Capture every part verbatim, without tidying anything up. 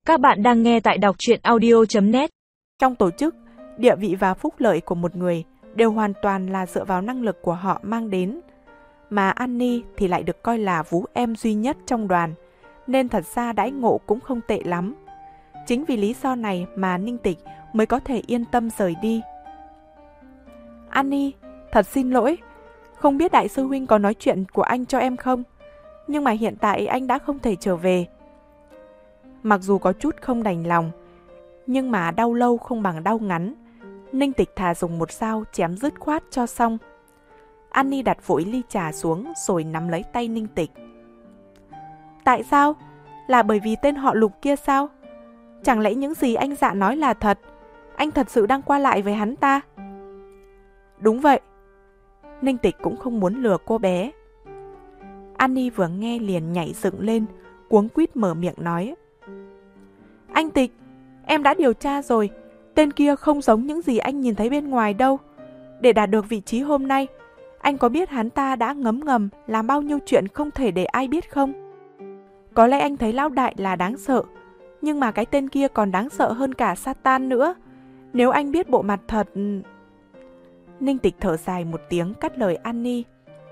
Các bạn đang nghe tại đọc truyện audio chấm net. Trong tổ chức, địa vị và phúc lợi của một người đều hoàn toàn là dựa vào năng lực của họ mang đến. Mà Annie thì lại được coi là vú em duy nhất trong đoàn, nên thật ra đãi ngộ cũng không tệ lắm. Chính vì lý do này mà Ninh Tịch mới có thể yên tâm rời đi. Annie, thật xin lỗi, không biết đại sư huynh có nói chuyện của anh cho em không? Nhưng mà hiện tại anh đã không thể trở về. Mặc dù có chút không đành lòng, nhưng mà đau lâu không bằng đau ngắn. Ninh Tịch thà dùng một dao chém dứt khoát cho xong. Annie đặt vội ly trà xuống rồi nắm lấy tay Ninh Tịch. Tại sao? Là bởi vì tên họ Lục kia sao? Chẳng lẽ những gì anh Dạ nói là thật? Anh thật sự đang qua lại với hắn ta? Đúng vậy. Ninh Tịch cũng không muốn lừa cô bé. Annie vừa nghe liền nhảy dựng lên, cuống quýt mở miệng nói. Anh Tịch, em đã điều tra rồi. Tên kia không giống những gì anh nhìn thấy bên ngoài đâu. Để đạt được vị trí hôm nay, anh có biết hắn ta đã ngấm ngầm làm bao nhiêu chuyện không thể để ai biết không? Có lẽ anh thấy lão đại là đáng sợ, nhưng mà cái tên kia còn đáng sợ hơn cả Satan nữa. Nếu anh biết bộ mặt thật... Ninh Tịch thở dài một tiếng cắt lời Annie.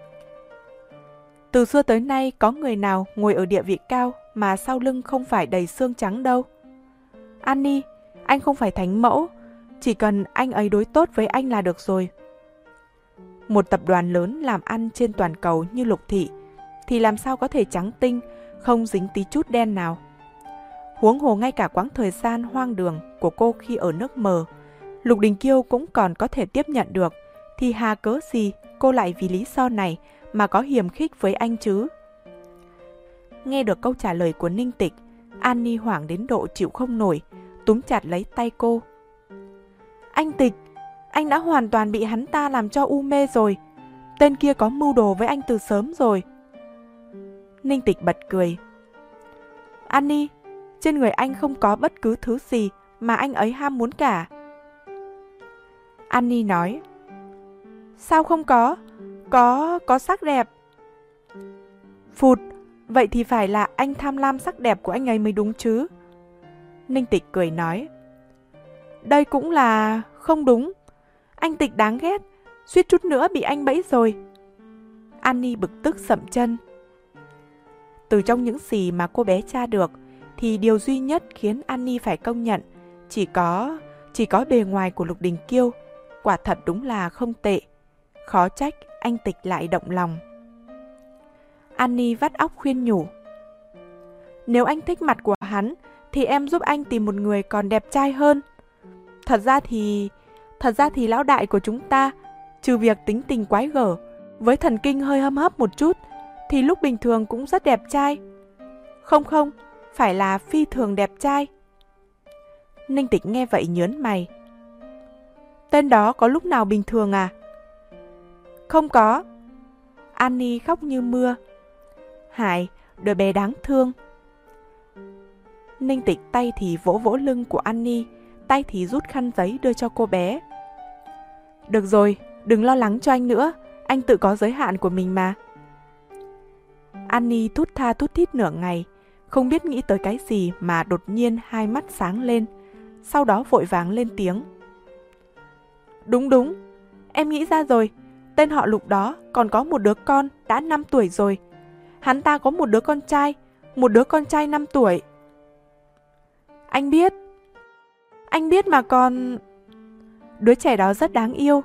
Từ xưa tới nay có người nào ngồi ở địa vị cao mà sau lưng không phải đầy xương trắng đâu. Annie, anh không phải thánh mẫu, chỉ cần anh ấy đối tốt với anh là được rồi. Một tập đoàn lớn làm ăn trên toàn cầu như Lục Thị thì làm sao có thể trắng tinh, không dính tí chút đen nào. Huống hồ ngay cả quãng thời gian hoang đường của cô khi ở nước mờ, Lục Đình Kiêu cũng còn có thể tiếp nhận được, thì hà cớ gì cô lại vì lý do này mà có hiềm khích với anh chứ? Nghe được câu trả lời của Ninh Tịch, Annie hoảng đến độ chịu không nổi, túm chặt lấy tay cô. Anh Tịch, anh đã hoàn toàn bị hắn ta làm cho u mê rồi. Tên kia có mưu đồ với anh từ sớm rồi. Ninh Tịch bật cười. Annie, trên người anh không có bất cứ thứ gì mà anh ấy ham muốn cả. Annie nói. Sao không có? Có, có sắc đẹp. Phụt, vậy thì phải là anh tham lam sắc đẹp của anh ấy mới đúng chứ. Ninh Tịch cười nói. Đây cũng là không đúng. Anh Tịch đáng ghét, suýt chút nữa bị anh bẫy rồi. Annie bực tức sậm chân. Từ trong những gì mà cô bé tra được, thì điều duy nhất khiến Annie phải công nhận chỉ có, chỉ có bề ngoài của Lục Đình Kiêu. Quả thật đúng là không tệ. Khó trách anh Tịch lại động lòng. Annie vắt óc khuyên nhủ. Nếu anh thích mặt của hắn, thì em giúp anh tìm một người còn đẹp trai hơn. Thật ra thì... Thật ra thì lão đại của chúng ta, trừ việc tính tình quái gở, với thần kinh hơi hâm hấp một chút, thì lúc bình thường cũng rất đẹp trai. Không không, phải là phi thường đẹp trai. Ninh Tịch nghe vậy nhớn mày. Tên đó có lúc nào bình thường à? Không có. Annie khóc như mưa. Hải, đứa bé đáng thương. Ninh Tịch tay thì vỗ vỗ lưng của Annie, tay thì rút khăn giấy đưa cho cô bé. Được rồi, đừng lo lắng cho anh nữa, anh tự có giới hạn của mình mà. Annie thút tha thút thít nửa ngày, không biết nghĩ tới cái gì mà đột nhiên hai mắt sáng lên, sau đó vội vàng lên tiếng. Đúng đúng, em nghĩ ra rồi, tên họ Lục đó còn có một đứa con đã năm tuổi rồi. Hắn ta có một đứa con trai, một đứa con trai năm tuổi. Anh biết. Anh biết mà còn... Đứa trẻ đó rất đáng yêu.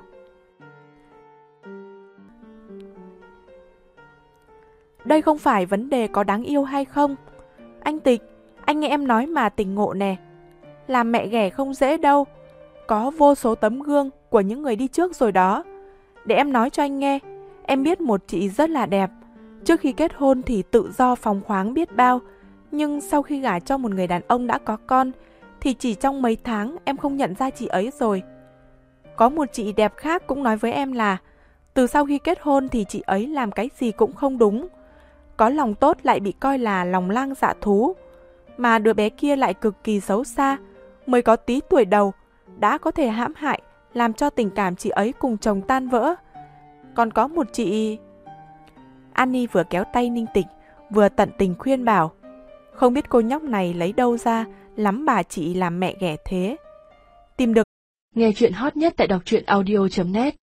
Đây không phải vấn đề có đáng yêu hay không. Anh Tịch, anh nghe em nói mà tỉnh ngộ nè. Làm mẹ ghẻ không dễ đâu. Có vô số tấm gương của những người đi trước rồi đó. Để em nói cho anh nghe. Em biết một chị rất là đẹp. Trước khi kết hôn thì tự do phóng khoáng biết bao. Nhưng sau khi gả cho một người đàn ông đã có con, thì chỉ trong mấy tháng em không nhận ra chị ấy rồi. Có một chị đẹp khác cũng nói với em là từ sau khi kết hôn thì chị ấy làm cái gì cũng không đúng. Có lòng tốt lại bị coi là lòng lang dạ thú. Mà đứa bé kia lại cực kỳ xấu xa, mới có tí tuổi đầu, đã có thể hãm hại, làm cho tình cảm chị ấy cùng chồng tan vỡ. Còn có một chị... Annie vừa kéo tay Ninh Tịch, vừa tận tình khuyên bảo. Không biết cô nhóc này lấy đâu ra lắm bà chị làm mẹ ghẻ thế. Tìm được Nghe chuyện hot nhất tại đọc truyện audio chấm net